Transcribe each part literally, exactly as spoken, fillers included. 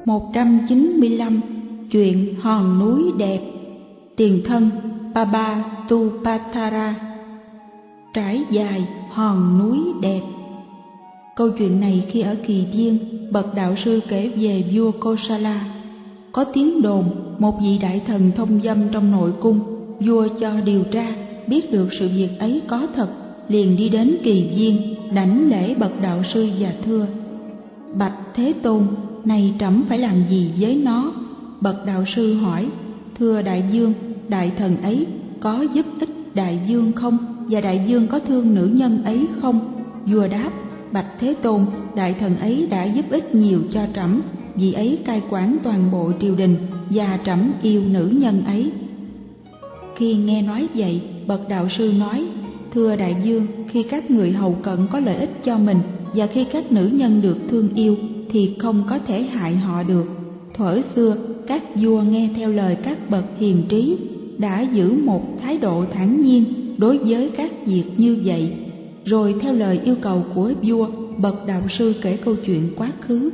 một trăm chín mươi lăm. Chuyện hòn núi đẹp. Tiền thân Pabatupatthara. Trải dài hòn núi đẹp. Câu chuyện này khi ở Kỳ Viên, bậc đạo sư kể về vua Kosala. Có tiếng đồn một vị đại thần thông dâm trong nội cung, vua cho điều tra, biết được sự việc ấy có thật, liền đi đến Kỳ Viên, đảnh lễ bậc đạo sư và thưa: Bạch Thế Tôn, này trẫm phải làm gì với nó? Bậc đạo sư hỏi: Thưa đại vương, đại thần ấy có giúp ích đại vương không, và đại vương có thương nữ nhân ấy không? Vua đáp: Bạch Thế Tôn, đại thần ấy đã giúp ích nhiều cho trẫm, vì ấy cai quản toàn bộ triều đình, và trẫm yêu nữ nhân ấy. Khi nghe nói vậy, bậc đạo sư nói: Thưa đại vương, khi các người hầu cận có lợi ích cho mình, và khi các nữ nhân được thương yêu, thì không có thể hại họ được. Thuở xưa, các vua nghe theo lời các bậc hiền trí, đã giữ một thái độ thản nhiên đối với các việc như vậy. Rồi theo lời yêu cầu của vua, bậc đạo sư kể câu chuyện quá khứ.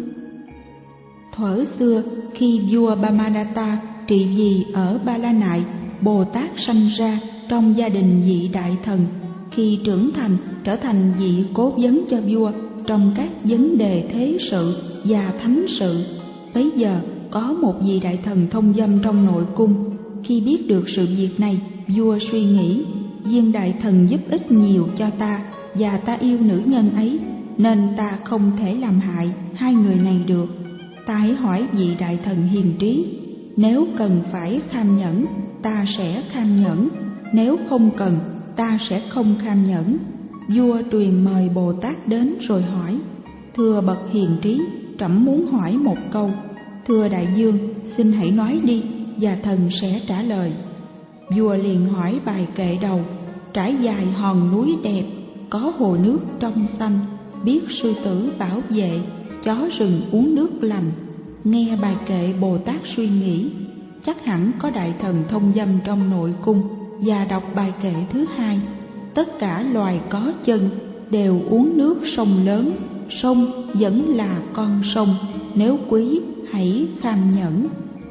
Thuở xưa, khi vua Bamadatta trị vì ở Ba La Nại, Bồ Tát sanh ra trong gia đình vị đại thần. Khi trưởng thành, trở thành vị cố vấn cho vua trong các vấn đề thế sự và thánh sự. Bấy giờ có một vị đại thần thông dâm trong nội cung. Khi biết được sự việc này, vua suy nghĩ: viên đại thần giúp ích nhiều cho ta, và ta yêu nữ nhân ấy, nên ta không thể làm hại hai người này được. Ta hãy hỏi vị đại thần hiền trí, nếu cần phải kham nhẫn, ta sẽ kham nhẫn; nếu không cần, ta sẽ không kham nhẫn. Vua truyền mời Bồ Tát đến rồi hỏi: Thưa bậc hiền trí, trẫm muốn hỏi một câu. Thưa đại vương, xin hãy nói đi, và thần sẽ trả lời. Vua liền hỏi bài kệ đầu: Trải dài hòn núi đẹp, có hồ nước trong xanh, biết sư tử bảo vệ, chó rừng uống nước lành. Nghe bài kệ, Bồ Tát suy nghĩ: chắc hẳn có đại thần thông dâm trong nội cung, và đọc bài kệ thứ hai: tất cả loài có chân đều uống nước sông lớn, sông vẫn là con sông, nếu quý hãy kham nhẫn.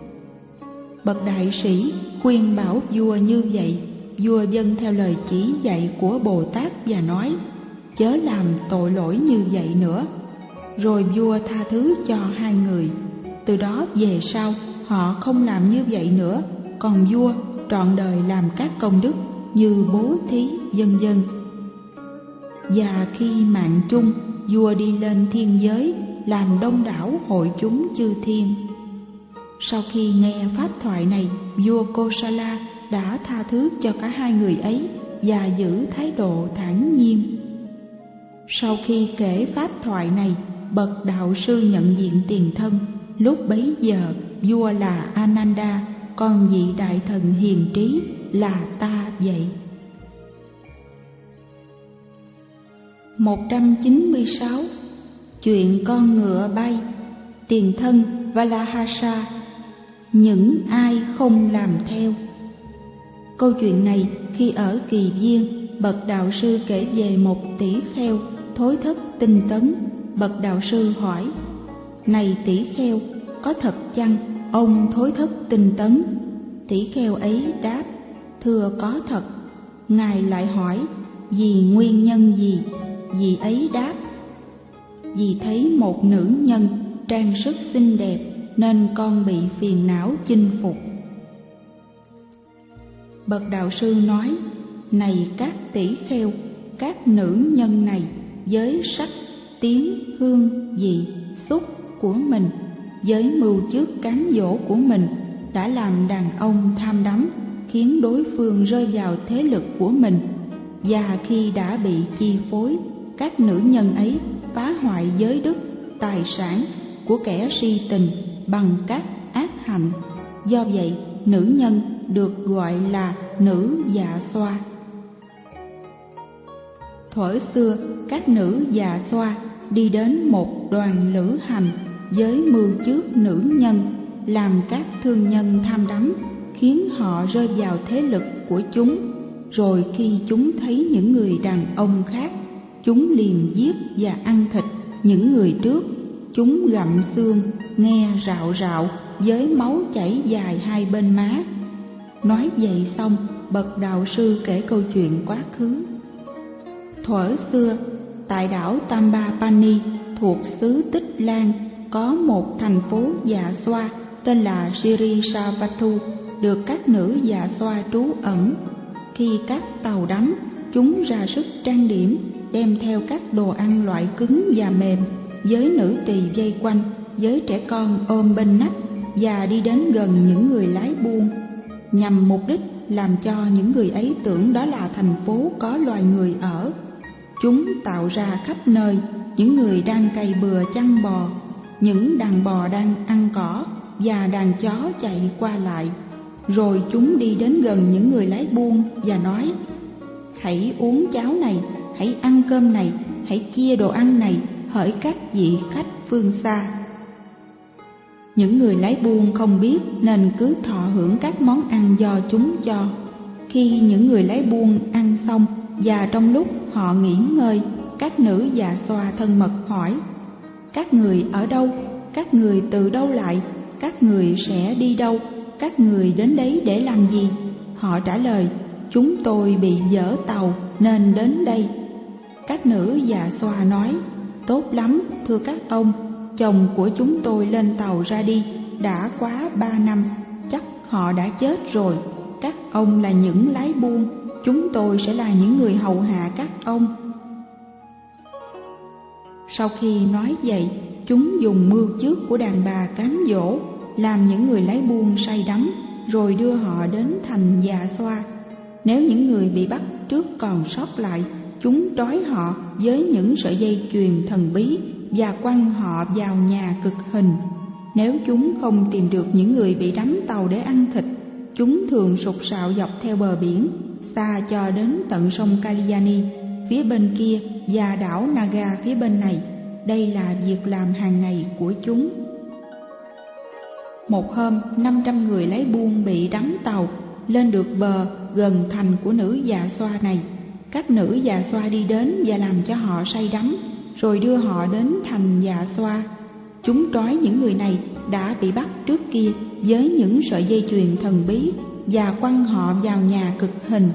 Bậc đại sĩ khuyên bảo vua như vậy. Vua vâng theo lời chỉ dạy của Bồ Tát và nói: chớ làm tội lỗi như vậy nữa. Rồi vua tha thứ cho hai người. Từ đó về sau họ không làm như vậy nữa, còn vua trọn đời làm các công đức như bố thí vân vân. Và khi mạng chung, vua đi lên thiên giới làm đông đảo hội chúng chư thiên. Sau khi nghe pháp thoại này, vua Kosala đã tha thứ cho cả hai người ấy và giữ thái độ thản nhiên. Sau khi kể pháp thoại này, bậc đạo sư nhận diện tiền thân. Lúc bấy giờ vua là Ananda, còn vị đại thần hiền trí là ta vậy. một trăm chín mươi sáu. Chuyện con ngựa bay. Tiền thân Valahasa. Những ai không làm theo. Câu chuyện này khi ở Kỳ Viên, bậc đạo sư kể về một tỷ kheo thối thất tinh tấn. Bậc đạo sư hỏi: này tỷ kheo, có thật chăng ông thối thất tinh tấn? Tỷ kheo ấy đáp: thưa có thật. Ngài lại hỏi: vì nguyên nhân gì? Vị ấy đáp: vì thấy một nữ nhân trang sức xinh đẹp nên con bị phiền não chinh phục. Bậc đạo sư nói: này các tỷ kheo, các nữ nhân này với sắc, tiếng, hương, vị, xúc của mình, với mưu trước cám dỗ của mình đã làm đàn ông tham đắm, khiến đối phương rơi vào thế lực của mình. Và khi đã bị chi phối, các nữ nhân ấy phá hoại giới đức, tài sản của kẻ si tình bằng các ác hạnh. Do vậy, nữ nhân được gọi là nữ dạ xoa. Thuở xưa, các nữ dạ xoa đi đến một đoàn lữ hành với mưu trước nữ nhân, làm các thương nhân tham đắm, khiến họ rơi vào thế lực của chúng. Rồi khi chúng thấy những người đàn ông khác, chúng liền giết và ăn thịt những người trước. Chúng gặm xương, nghe rạo rạo với máu chảy dài hai bên má. Nói vậy xong, bậc đạo sư kể câu chuyện quá khứ. Thuở xưa, tại đảo Tambapani thuộc xứ Tích Lan, có một thành phố Dạ Xoa tên là Sirisavatu, được các nữ Dạ Xoa trú ẩn. Khi các tàu đắm, chúng ra sức trang điểm, đem theo các đồ ăn loại cứng và mềm, với nữ tỳ vây quanh, với trẻ con ôm bên nách, và đi đến gần những người lái buôn, nhằm mục đích làm cho những người ấy tưởng đó là thành phố có loài người ở. Chúng tạo ra khắp nơi những người đang cày bừa chăn bò, những đàn bò đang ăn cỏ và đàn chó chạy qua lại. Rồi chúng đi đến gần những người lái buôn và nói: hãy uống cháo này, hãy ăn cơm này, hãy chia đồ ăn này hỡi các vị khách phương xa. Những người lái buôn không biết nên cứ thọ hưởng các món ăn do chúng cho. Khi những người lái buôn ăn xong và trong lúc họ nghỉ ngơi, các nữ Dạ Xoa thân mật hỏi: các người ở đâu? Các người từ đâu lại? Các người sẽ đi đâu? Các người đến đấy để làm gì? Họ trả lời: chúng tôi bị dở tàu nên đến đây. Các nữ Dạ Xoa nói: tốt lắm, thưa các ông, chồng của chúng tôi lên tàu ra đi đã quá ba năm, chắc họ đã chết rồi. Các ông là những lái buôn, chúng tôi sẽ là những người hầu hạ các ông. Sau khi nói vậy, chúng dùng mưu trước của đàn bà cám dỗ, làm những người lái buôn say đắm, rồi đưa họ đến thành Dạ Xoa. Nếu những người bị bắt trước còn sót lại, chúng trói họ với những sợi dây chuyền thần bí và quăng họ vào nhà cực hình. Nếu chúng không tìm được những người bị đắm tàu để ăn thịt, chúng thường sục sạo dọc theo bờ biển, xa cho đến tận sông Kalyani phía bên kia và đảo Naga phía bên này. Đây là việc làm hàng ngày của chúng. Một hôm, năm trăm người lái buôn bị đắm tàu, lên được bờ gần thành của nữ Dạ Xoa này. Các nữ Dạ Xoa đi đến và làm cho họ say đắm, rồi đưa họ đến thành Dạ Xoa. Chúng trói những người này đã bị bắt trước kia với những sợi dây chuyền thần bí và quăng họ vào nhà cực hình.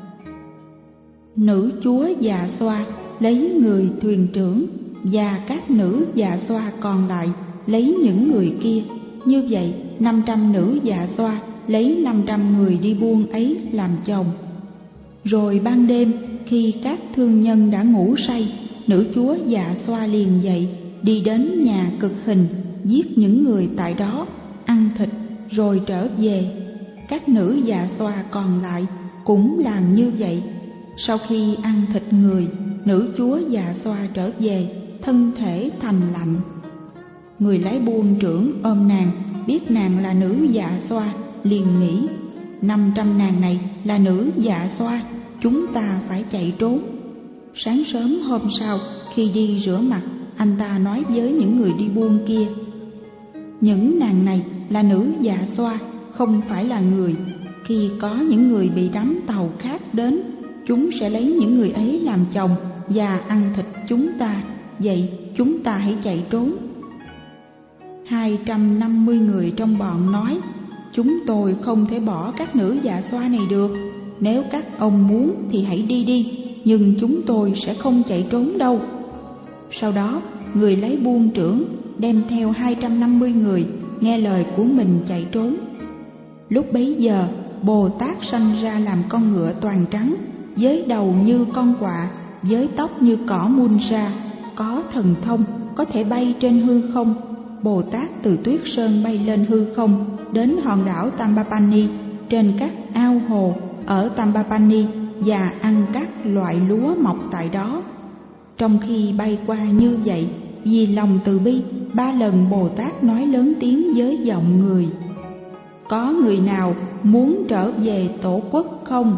Nữ chúa Dạ Xoa lấy người thuyền trưởng và các nữ Dạ Xoa còn lại lấy những người kia. Như vậy, năm trăm nữ Dạ Xoa lấy năm trăm người đi buôn ấy làm chồng. Rồi ban đêm, khi các thương nhân đã ngủ say, nữ chúa Dạ Xoa liền dậy, đi đến nhà cực hình, giết những người tại đó, ăn thịt, rồi trở về. Các nữ Dạ Xoa còn lại cũng làm như vậy. Sau khi ăn thịt người, nữ chúa Dạ Xoa trở về, thân thể thành lạnh. Người lái buôn trưởng ôm nàng, biết nàng là nữ Dạ Xoa, liền nghĩ: năm trăm nàng này là nữ Dạ Xoa, chúng ta phải chạy trốn. Sáng sớm hôm sau, khi đi rửa mặt, anh ta nói với những người đi buôn kia: những nàng này là nữ Dạ Xoa, không phải là người. Khi có những người bị đắm tàu khác đến, chúng sẽ lấy những người ấy làm chồng và ăn thịt chúng ta. Vậy chúng ta hãy chạy trốn. Hai trăm năm mươi người trong bọn nói: chúng tôi không thể bỏ các nữ Dạ Xoa này được. Nếu các ông muốn thì hãy đi đi, nhưng chúng tôi sẽ không chạy trốn đâu. Sau đó, người lấy buôn trưởng đem theo hai trăm năm mươi người nghe lời của mình chạy trốn. Lúc bấy giờ, Bồ Tát sanh ra làm con ngựa toàn trắng, với đầu như con quạ, với tóc như cỏ mun sa, có thần thông, có thể bay trên hư không. Bồ Tát từ Tuyết Sơn bay lên hư không, đến hòn đảo Tambapani, trên các ao hồ ở Tambapani, và ăn các loại lúa mọc tại đó. Trong khi bay qua như vậy, vì lòng từ bi, ba lần Bồ Tát nói lớn tiếng với giọng người: có người nào muốn trở về tổ quốc không?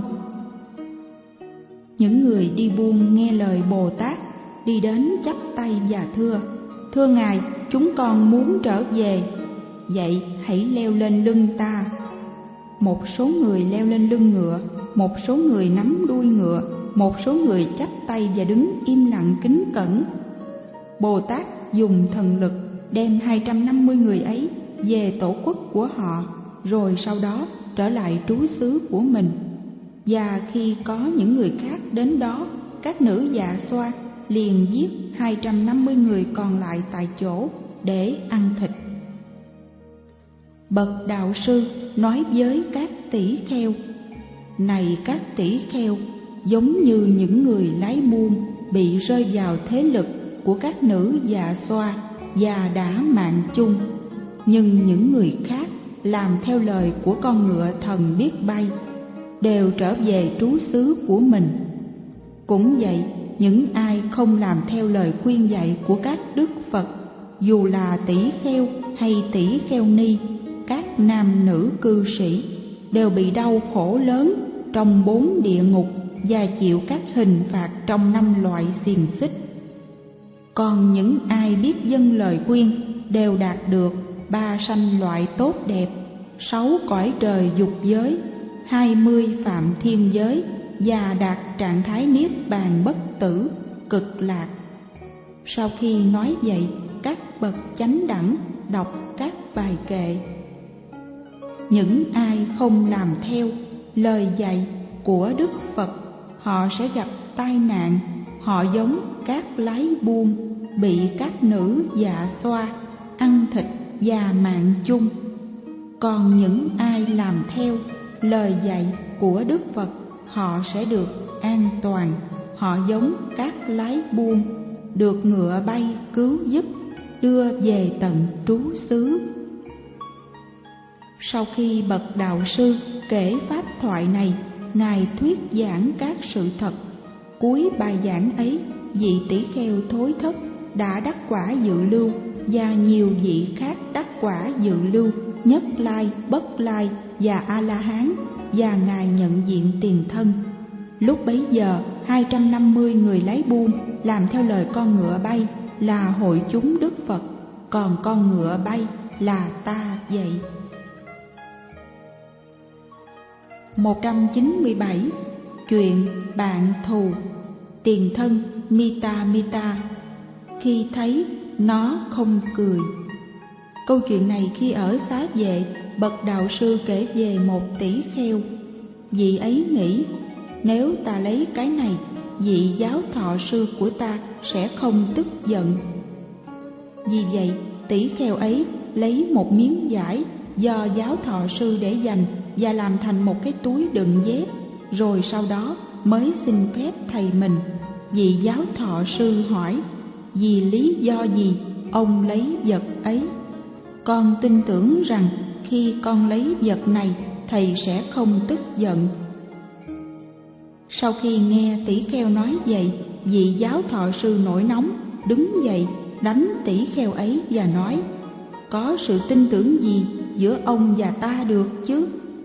Những người đi buôn nghe lời Bồ Tát, đi đến chắp tay và thưa: thưa Ngài, chúng con muốn trở về. Vậy hãy leo lên lưng ta. Một số người leo lên lưng ngựa, một số người nắm đuôi ngựa, một số người chắp tay và đứng im lặng kính cẩn. Bồ Tát dùng thần lực đem hai trăm năm mươi người ấy về tổ quốc của họ, rồi sau đó trở lại trú xứ của mình. Và khi có những người khác đến đó, các nữ dạ xoa liền giết hai trăm năm mươi người còn lại tại chỗ để ăn thịt. Bậc đạo sư nói với các tỷ kheo: này các tỷ kheo, giống như những người lái buôn bị rơi vào thế lực của các nữ dạ xoa và đã mạng chung, nhưng những người khác làm theo lời của con ngựa thần biết bay đều trở về trú xứ của mình. Cũng vậy, những ai không làm theo lời khuyên dạy của các đức Phật, dù là tỷ kheo hay tỷ kheo ni, các nam nữ cư sĩ, đều bị đau khổ lớn trong bốn địa ngục và chịu các hình phạt trong năm loại xiềng xích. Còn những ai biết dâng lời khuyên đều đạt được ba sanh loại tốt đẹp, sáu cõi trời dục giới, hai mươi phạm thiên giới và đạt trạng thái niết bàn bất tử, cực lạc. Sau khi nói vậy, các bậc chánh đẳng đọc các bài kệ. Những ai không làm theo lời dạy của Đức Phật, họ sẽ gặp tai nạn. Họ giống các lái buôn bị các nữ dạ xoa ăn thịt và mạng chung. Còn những ai làm theo lời dạy của Đức Phật, họ sẽ được an toàn. Họ giống các lái buôn được ngựa bay cứu giúp, đưa về tận trú xứ. Sau khi bậc đạo sư kể pháp thoại này, Ngài thuyết giảng các sự thật. Cuối bài giảng ấy, vị tỷ kheo thối thất đã đắc quả dự lưu và nhiều vị khác đắc quả dự lưu, nhất lai, bất lai và a la hán, và Ngài nhận diện tiền thân. Lúc bấy giờ, hai trăm năm mươi người lái buôn làm theo lời con ngựa bay là hội chúng Đức Phật, còn con ngựa bay là ta vậy. một trăm chín mươi bảy. Chuyện bạn thù. Tiền thân Mita Mita khi thấy nó không cười. Câu chuyện này khi ở Xá Vệ, bậc đạo sư kể về một tỷ kheo. Vị ấy nghĩ, nếu ta lấy cái này, vị giáo thọ sư của ta sẽ không tức giận. Vì vậy, tỷ kheo ấy lấy một miếng vải do giáo thọ sư để dành và làm thành một cái túi đựng dép, rồi sau đó mới xin phép thầy mình. Vị giáo thọ sư hỏi, vì lý do gì ông lấy vật ấy? Con tin tưởng rằng khi con lấy vật này, thầy sẽ không tức giận. Sau khi nghe tỷ kheo nói vậy, vị giáo thọ sư nổi nóng, đứng dậy đánh tỷ kheo ấy và nói, có sự tin tưởng gì giữa ông và ta được chứ?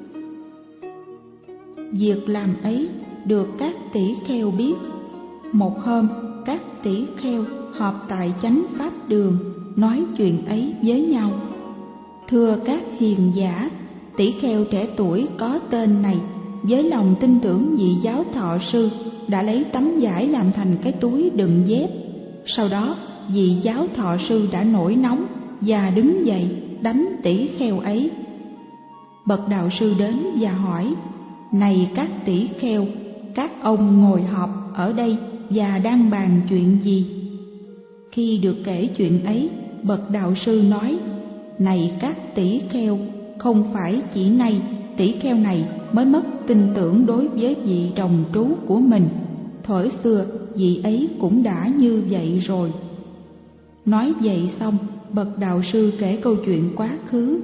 Việc làm ấy được các tỷ kheo biết. Một hôm, các tỷ kheo họp tại chánh pháp đường, nói chuyện ấy với nhau. Thưa các hiền giả, tỷ kheo trẻ tuổi có tên này với lòng tin tưởng vị giáo thọ sư đã lấy tấm vải làm thành cái túi đựng dép. Sau đó, vị giáo thọ sư đã nổi nóng và đứng dậy đánh tỷ kheo ấy. Bậc đạo sư đến và hỏi, này các tỷ kheo, các ông ngồi họp ở đây và đang bàn chuyện gì? Khi được kể chuyện ấy, bậc đạo sư nói, này các tỷ kheo, không phải chỉ nay tỷ kheo này mới mất tin tưởng đối với vị đồng trú của mình. Thuở xưa vị ấy cũng đã như vậy rồi. Nói vậy xong, bậc đạo sư kể câu chuyện quá khứ.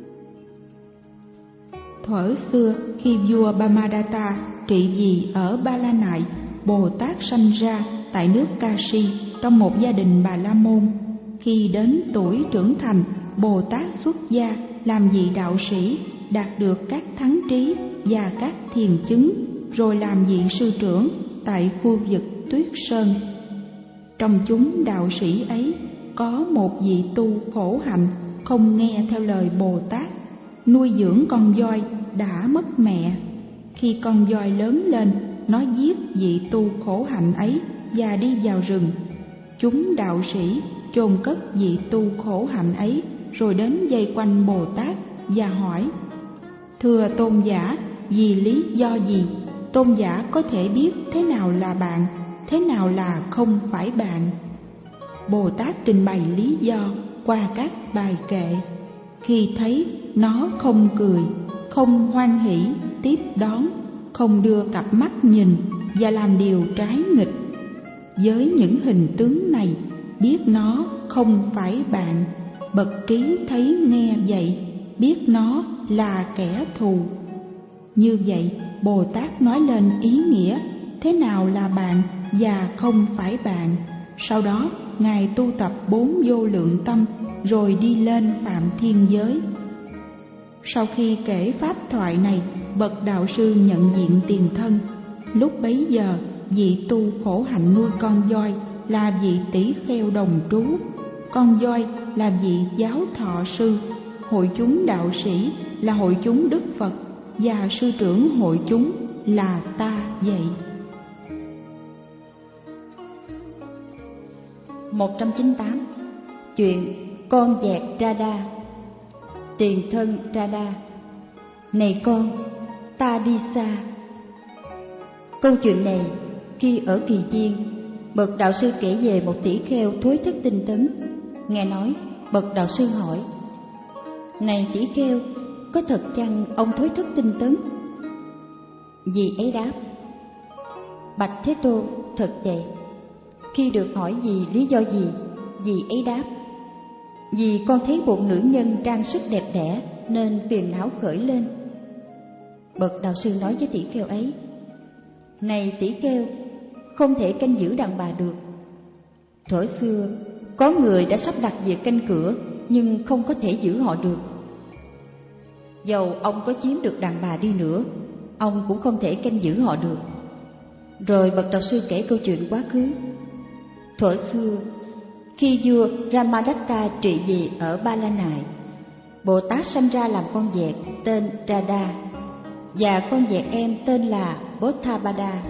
Thuở xưa khi vua Brahmadatta trị vì ở Ba La Nại, Bồ Tát sanh ra tại nước Kashi trong một gia đình Bà La Môn. Khi đến tuổi trưởng thành, Bồ Tát xuất gia làm vị đạo sĩ, đạt được các thắng trí và các thiền chứng, rồi làm vị sư trưởng tại khu vực Tuyết Sơn. Trong chúng đạo sĩ ấy có một vị tu khổ hạnh không nghe theo lời Bồ Tát, nuôi dưỡng con voi đã mất mẹ. Khi con voi lớn lên, nó giết vị tu khổ hạnh ấy và đi vào rừng. Chúng đạo sĩ chôn cất vị tu khổ hạnh ấy, rồi đến vây quanh Bồ Tát và hỏi: Thưa tôn giả, vì lý do gì tôn giả có thể biết thế nào là bạn, thế nào là không phải bạn? Bồ Tát trình bày lý do qua các bài kệ. Khi thấy nó không cười, không hoan hỷ tiếp đón, không đưa cặp mắt nhìn và làm điều trái nghịch, với những hình tướng này biết nó không phải bạn. Bậc trí thấy nghe vậy, biết nó là kẻ thù. Như vậy, Bồ Tát nói lên ý nghĩa thế nào là bạn và không phải bạn. Sau đó, Ngài tu tập bốn vô lượng tâm, rồi đi lên Phạm Thiên Giới. Sau khi kể pháp thoại này, bậc đạo sư nhận diện tiền thân. Lúc bấy giờ, vị tu khổ hạnh nuôi con voi là vị tỷ kheo đồng trú, con voi là vị giáo thọ sư, hội chúng đạo sĩ là hội chúng Đức Phật, và sư trưởng hội chúng là ta vậy. một trăm chín mươi tám. Chuyện con vẹt Radha. Tiền thân Radha: Này con, ta đi xa. Câu chuyện này khi ở Kỳ Viên, bậc đạo sư kể về một tỷ kheo thối thất tinh tấn. Nghe nói, bậc đạo sư hỏi: Này tỷ kheo, có thật chăng ông thối thất tinh tấn? Vị ấy đáp: Bạch Thế Tôn, thật vậy. Khi được hỏi vì lý do gì, vị ấy đáp: Vì con thấy một nữ nhân trang sức đẹp đẽ nên phiền não khởi lên. Bậc đạo sư nói với tỷ kheo ấy: Này tỷ kheo, không thể canh giữ đàn bà được. Thuở xưa, có người đã sắp đặt việc canh cửa nhưng không có thể giữ họ được. Dầu ông có chiếm được đàn bà đi nữa, ông cũng không thể canh giữ họ được. Rồi bậc đạo sư kể câu chuyện quá khứ. Thuở xưa, khi vua Ramadatta trị vì ở Ba La Nại, Bồ Tát sanh ra làm con vẹt tên Radha, và con vẹt em tên là Bodhabada.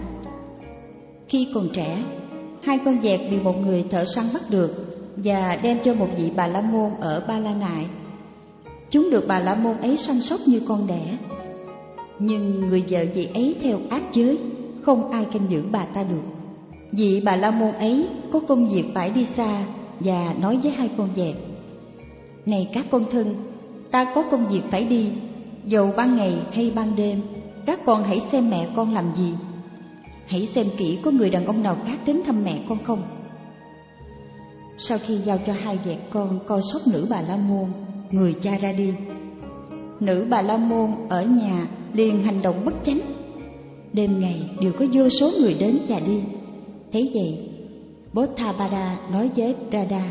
Khi còn trẻ, hai con vẹt bị một người thợ săn bắt được và đem cho một vị Bà La Môn ở Ba La Nại. Chúng được Bà La Môn ấy săn sóc như con đẻ. Nhưng người vợ vị ấy theo ác giới, không ai canh giữ bà ta được. Vị Bà La Môn ấy có công việc phải đi xa và nói với hai con vẹt: Này các con thân, ta có công việc phải đi, dầu ban ngày hay ban đêm, các con hãy xem mẹ con làm gì. Hãy xem kỹ có người đàn ông nào khác đến thăm mẹ con không. Sau khi giao cho hai vẹt con coi sóc nữ Bà La Môn, người cha ra đi. Nữ Bà La Môn ở nhà liền hành động bất chánh. Đêm ngày đều có vô số người đến và đi. Thế vậy, Bodhabada nói với Radha: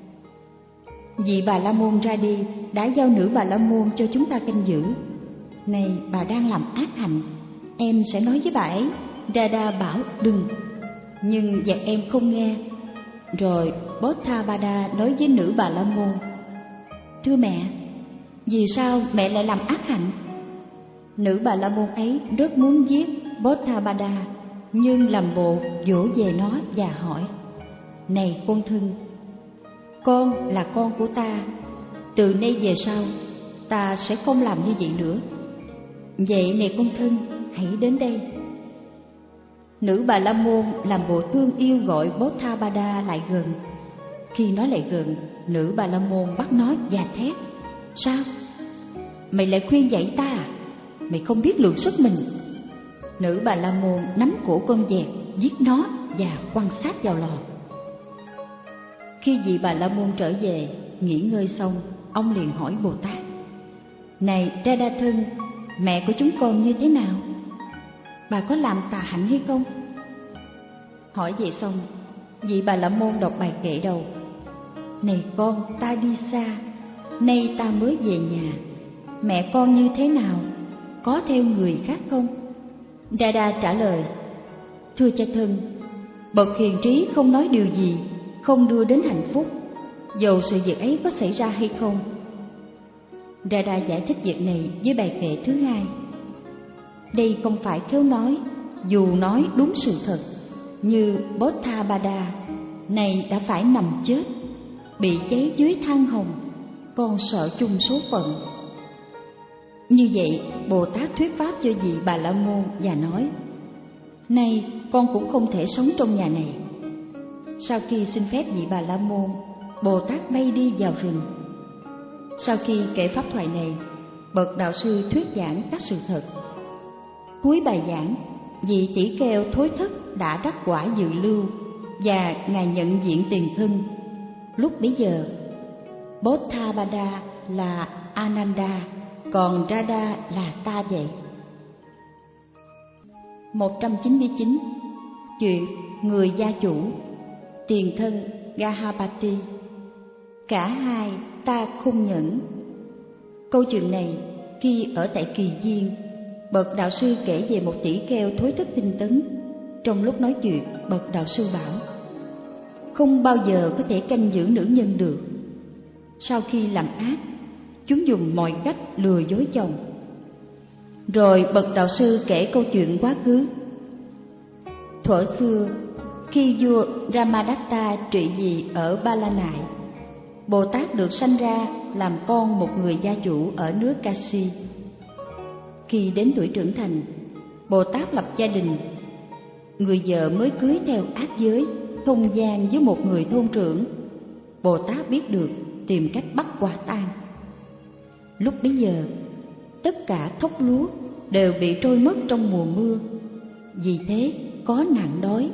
Vị Bà La Môn ra đi đã giao nữ Bà La Môn cho chúng ta canh giữ. Này, bà đang làm ác hạnh, em sẽ nói với bà ấy. Radha bảo đừng, nhưng vẹt em không nghe. Rồi Bodhabada nói với nữ Bà La Môn: Thưa mẹ, vì sao mẹ lại làm ác hạnh? Nữ Bà La Môn ấy rất muốn giết Bodhabada, nhưng làm bộ dỗ về nó và hỏi: Này con thân, con là con của ta, từ nay về sau ta sẽ không làm như vậy nữa. Vậy này con thân, hãy đến đây. Nữ Bà La Môn làm bộ thương yêu gọi Bodhabada lại gần. Khi nó lại gần, nữ Bà La Môn bắt nó và thét: Sao? Mày lại khuyên dạy ta à? Mày không biết lượng sức mình. Nữ Bà La Môn nắm cổ con vẹt, giết nó và quăng xác vào lò. Khi vị Bà La Môn trở về, nghỉ ngơi xong, ông liền hỏi Bồ Tát: Này Radha thân, mẹ của chúng con như thế nào? Bà có làm tà hạnh hay không? Hỏi vậy xong, vị Bà La Môn đọc bài kệ đầu: Này con, ta đi xa, nay ta mới về nhà. Mẹ con như thế nào? Có theo người khác không? Radha trả lời: Thưa cha thân, bậc hiền trí không nói điều gì không đưa đến hạnh phúc, dầu sự việc ấy có xảy ra hay không. Radha giải thích việc này với bài kệ thứ hai: Đây không phải khéo nói, dù nói đúng sự thật, như Bodhabada này đã phải nằm chết. bị cháy dưới than hồng, con sợ chung số phận. Như vậy, Bồ Tát thuyết pháp cho vị Bà La Môn và nói: nay con cũng không thể sống trong nhà này. Sau khi xin phép vị Bà La Môn, Bồ Tát bay đi vào rừng. Sau khi kể pháp thoại này, bậc đạo sư thuyết giảng các sự thật. Cuối bài giảng, vị tỷ kheo thối thất đã đắc quả dự lưu và ngài nhận diện tiền thân. Lúc bấy giờ, Bodhabada là Ananda, còn Radha là ta vậy. một trăm chín mươi chín. Chuyện người gia chủ, tiền thân Gahapati. Cả hai ta không nhẫn. Câu chuyện này khi ở tại Kỳ Viên, bậc đạo sư kể về một tỷ kheo thối thất tinh tấn. Trong lúc nói chuyện, bậc đạo sư bảo: không bao giờ có thể canh giữ nữ nhân được. Sau khi làm ác, chúng dùng mọi cách lừa dối chồng. Rồi bậc đạo sư kể câu chuyện quá khứ. Thuở xưa, khi vua Ramadatta trị vì ở Ba La Nại, Bồ Tát được sanh ra làm con một người gia chủ ở nước Kashi. Khi đến tuổi trưởng thành, Bồ Tát lập gia đình. Người vợ mới cưới theo ác giới, thông gian với một người thôn trưởng. Bồ Tát biết được, tìm cách bắt quả tang. Lúc bấy giờ, tất cả thóc lúa đều bị trôi mất trong mùa mưa, vì thế có nạn đói.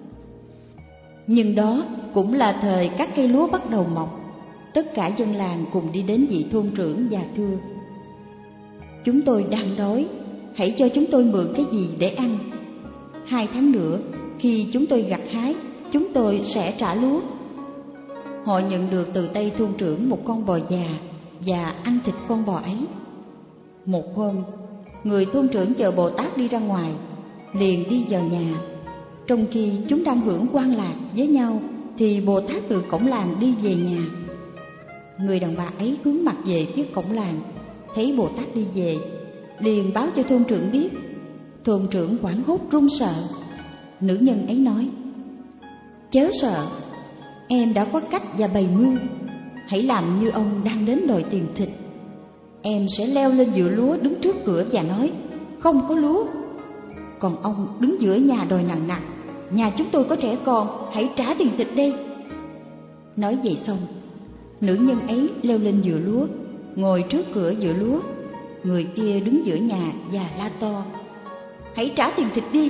Nhưng đó cũng là thời các cây lúa bắt đầu mọc. Tất cả dân làng cùng đi đến vị thôn trưởng và thưa: chúng tôi đang đói, hãy cho chúng tôi mượn cái gì để ăn. Hai tháng nữa, khi chúng tôi gặt hái, chúng tôi sẽ trả lúa. Họ nhận được từ tay thôn trưởng một con bò già và ăn thịt con bò ấy. Một hôm, người thôn trưởng chờ Bồ Tát đi ra ngoài, liền đi vào nhà. Trong khi chúng đang hưởng quan lạc với nhau, thì Bồ Tát từ cổng làng đi về nhà. Người đàn bà ấy hướng mặt về phía cổng làng, thấy Bồ Tát đi về, liền báo cho thôn trưởng biết. Thôn trưởng hoảng hốt run sợ. Nữ nhân ấy nói: chớ sợ, em đã có cách và bày mưu. Hãy làm như ông đang đến đòi tiền thịt. Em sẽ leo lên dựa lúa đứng trước cửa và nói: không có lúa. Còn ông đứng giữa nhà đòi nặng nặng: nhà chúng tôi có trẻ con, hãy trả tiền thịt đây. Nói vậy xong, nữ nhân ấy leo lên dựa lúa, ngồi trước cửa dựa lúa. Người kia đứng giữa nhà và la to: hãy trả tiền thịt đi.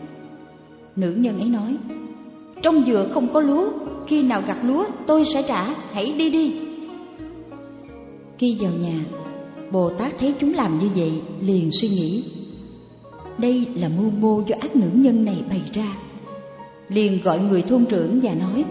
Nữ nhân ấy nói: trong dừa không có lúa, khi nào gặt lúa tôi sẽ trả, hãy đi đi. Khi vào nhà, Bồ Tát thấy chúng làm như vậy, liền suy nghĩ: đây là mưu mô do ác nữ nhân này bày ra. Liền gọi người thôn trưởng và nói: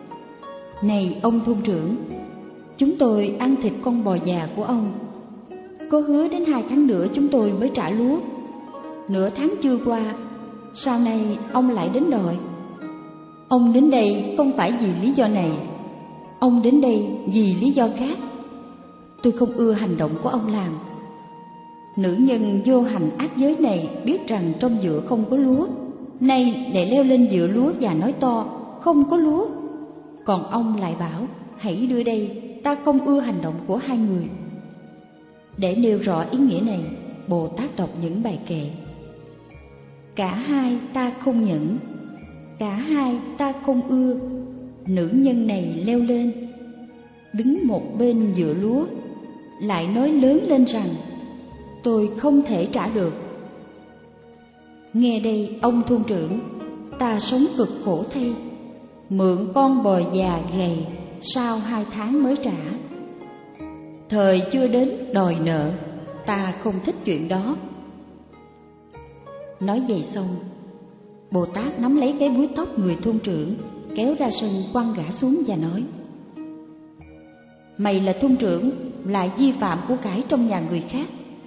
này ông thôn trưởng, chúng tôi ăn thịt con bò già của ông. Có hứa đến hai tháng nữa chúng tôi mới trả lúa. Nửa tháng chưa qua, sau này ông lại đến đòi. Ông đến đây không phải vì lý do này, ông đến đây vì lý do khác. Tôi không ưa hành động của ông làm. Nữ nhân vô hành ác giới này biết rằng trong dựa không có lúa, nay lại leo lên dựa lúa và nói to: không có lúa. Còn ông lại bảo: hãy đưa đây, ta không ưa hành động của hai người. Để nêu rõ ý nghĩa này, Bồ Tát đọc những bài kệ: cả hai ta không nhẫn, cả hai ta không ưa. Nữ nhân này leo lên, đứng một bên dựa lúa, lại nói lớn lên rằng: tôi không thể trả được. Nghe đây ông thôn trưởng, ta sống cực khổ thay. Mượn con bò già gầy, sau hai tháng mới trả. Thời chưa đến đòi nợ, ta không thích chuyện đó. Nói vậy xong, Bồ Tát nắm lấy cái búi tóc người thôn trưởng, kéo ra sân quăng gã xuống và nói: mày là thôn trưởng, lại vi phạm của cải trong nhà người khác.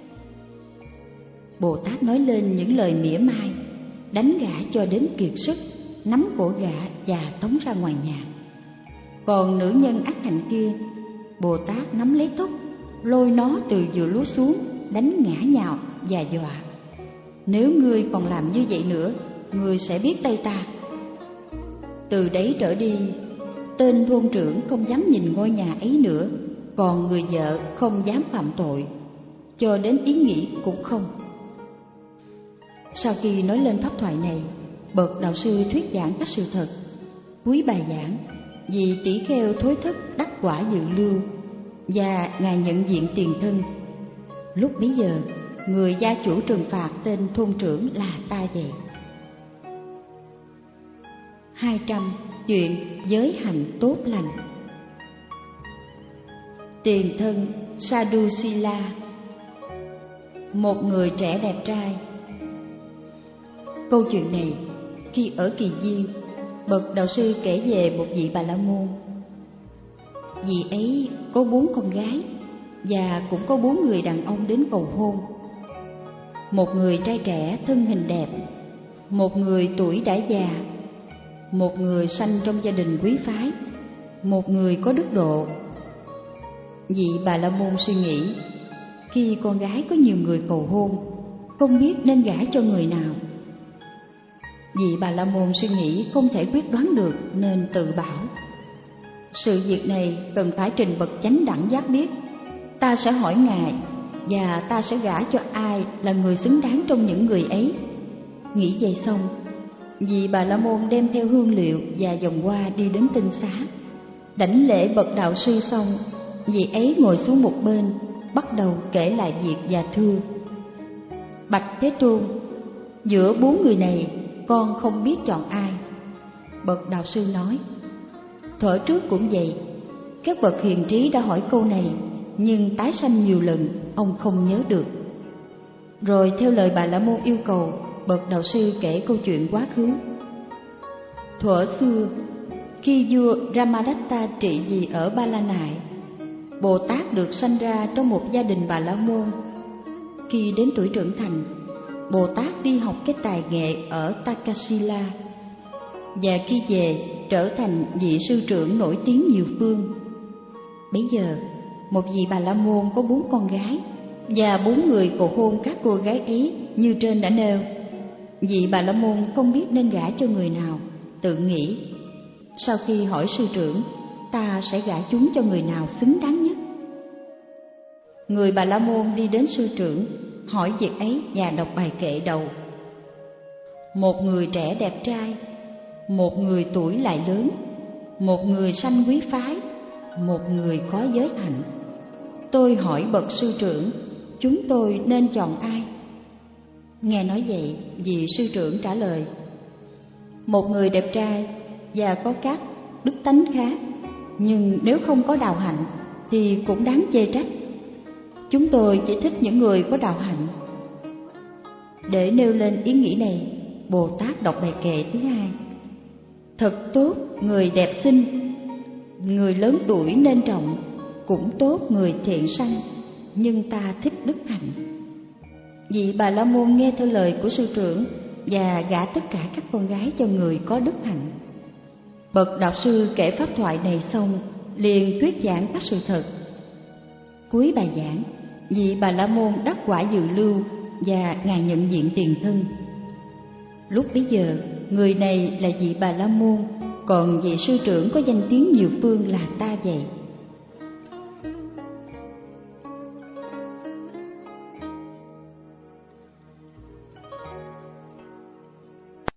Bồ Tát nói lên những lời mỉa mai, đánh gã cho đến kiệt sức, nắm cổ gã và tống ra ngoài nhà. Còn nữ nhân ác hạnh kia, Bồ Tát nắm lấy tóc, lôi nó từ dừa lúa xuống, đánh ngã nhào và dọa: nếu ngươi còn làm như vậy nữa, ngươi sẽ biết tay ta. Từ đấy trở đi, tên thôn trưởng không dám nhìn ngôi nhà ấy nữa, còn người vợ không dám phạm tội, cho đến ý nghĩ cũng không. Sau khi nói lên pháp thoại này, bậc đạo sư thuyết giảng các sự thật. Cuối bài giảng, vì tỷ kheo thối thất đắc quả dự lưu và ngài nhận diện tiền thân. Lúc bấy giờ, người gia chủ trừng phạt tên thôn trưởng là ta vậy. Hai trăm. Chuyện giới hạnh tốt lành. Tiền thân Sadusila, một người trẻ đẹp trai. Câu chuyện này khi ở Kỳ Viên, bậc đạo sư kể về một vị Bà La Môn. Vị ấy có bốn con gái và cũng có bốn người đàn ông đến cầu hôn. Một người trai trẻ thân hình đẹp, một người tuổi đã già, một người sanh trong gia đình quý phái, một người có đức độ. Vị Bà La Môn suy nghĩ, khi con gái có nhiều người cầu hôn, không biết nên gả cho người nào. Vị Bà La Môn suy nghĩ không thể quyết đoán được nên tự bảo, sự việc này cần phải trình bậc chánh đẳng giác biết. Ta sẽ hỏi ngài và ta sẽ gả cho ai là người xứng đáng trong những người ấy. Nghĩ vậy xong, vị Bà La Môn đem theo hương liệu và vòng hoa đi đến tinh xá. Đảnh lễ bậc đạo sư xong, vị ấy ngồi xuống một bên, bắt đầu kể lại việc và thưa: Bạch Thế Tôn, giữa bốn người này con không biết chọn ai. Bậc đạo sư nói: thuở trước cũng vậy, các bậc hiền trí đã hỏi câu này, nhưng tái sanh nhiều lần, ông không nhớ được. Rồi theo lời Bà La Môn yêu cầu, bậc đạo sư kể câu chuyện quá khứ. Thuở xưa, khi vua Ramadatta trị vì ở Ba La Nại, Bồ Tát được sanh ra trong một gia đình Bà La Môn. Khi đến tuổi trưởng thành, Bồ Tát đi học cái tài nghệ ở Takasila, và khi về trở thành vị sư trưởng nổi tiếng nhiều phương. Bấy giờ, một vị Bà La Môn có bốn con gái, và bốn người cầu hôn các cô gái ấy như trên đã nêu. Vị Bà La Môn không biết nên gả cho người nào, tự nghĩ: sau khi hỏi sư trưởng, ta sẽ gả chúng cho người nào xứng đáng nhất. Người Bà La Môn đi đến sư trưởng, hỏi việc ấy và đọc bài kệ đầu. Một người trẻ đẹp trai, một người tuổi lại lớn, một người sanh quý phái, một người có giới hạnh. Tôi hỏi bậc sư trưởng, chúng tôi nên chọn ai? Nghe nói vậy, vị sư trưởng trả lời: một người đẹp trai và có các đức tánh khác, nhưng nếu không có đạo hạnh thì cũng đáng chê trách. Chúng tôi chỉ thích những người có đạo hạnh. Để nêu lên ý nghĩ này, Bồ Tát đọc bài kệ thứ hai. Thật tốt người đẹp xinh, người lớn tuổi nên trọng, cũng tốt người thiện sanh, nhưng ta thích đức hạnh. Vị Bà La Môn nghe theo lời của sư trưởng và gả tất cả các con gái cho người có đức hạnh. Bậc đạo sư kể pháp thoại này xong, liền thuyết giảng các sự thật. Cuối bài giảng, vị Bà La Môn đắc quả dự lưu và ngài nhận diện tiền thân. Lúc bấy giờ, người này là vị Bà La Môn, còn vị sư trưởng có danh tiếng nhiều phương là ta vậy.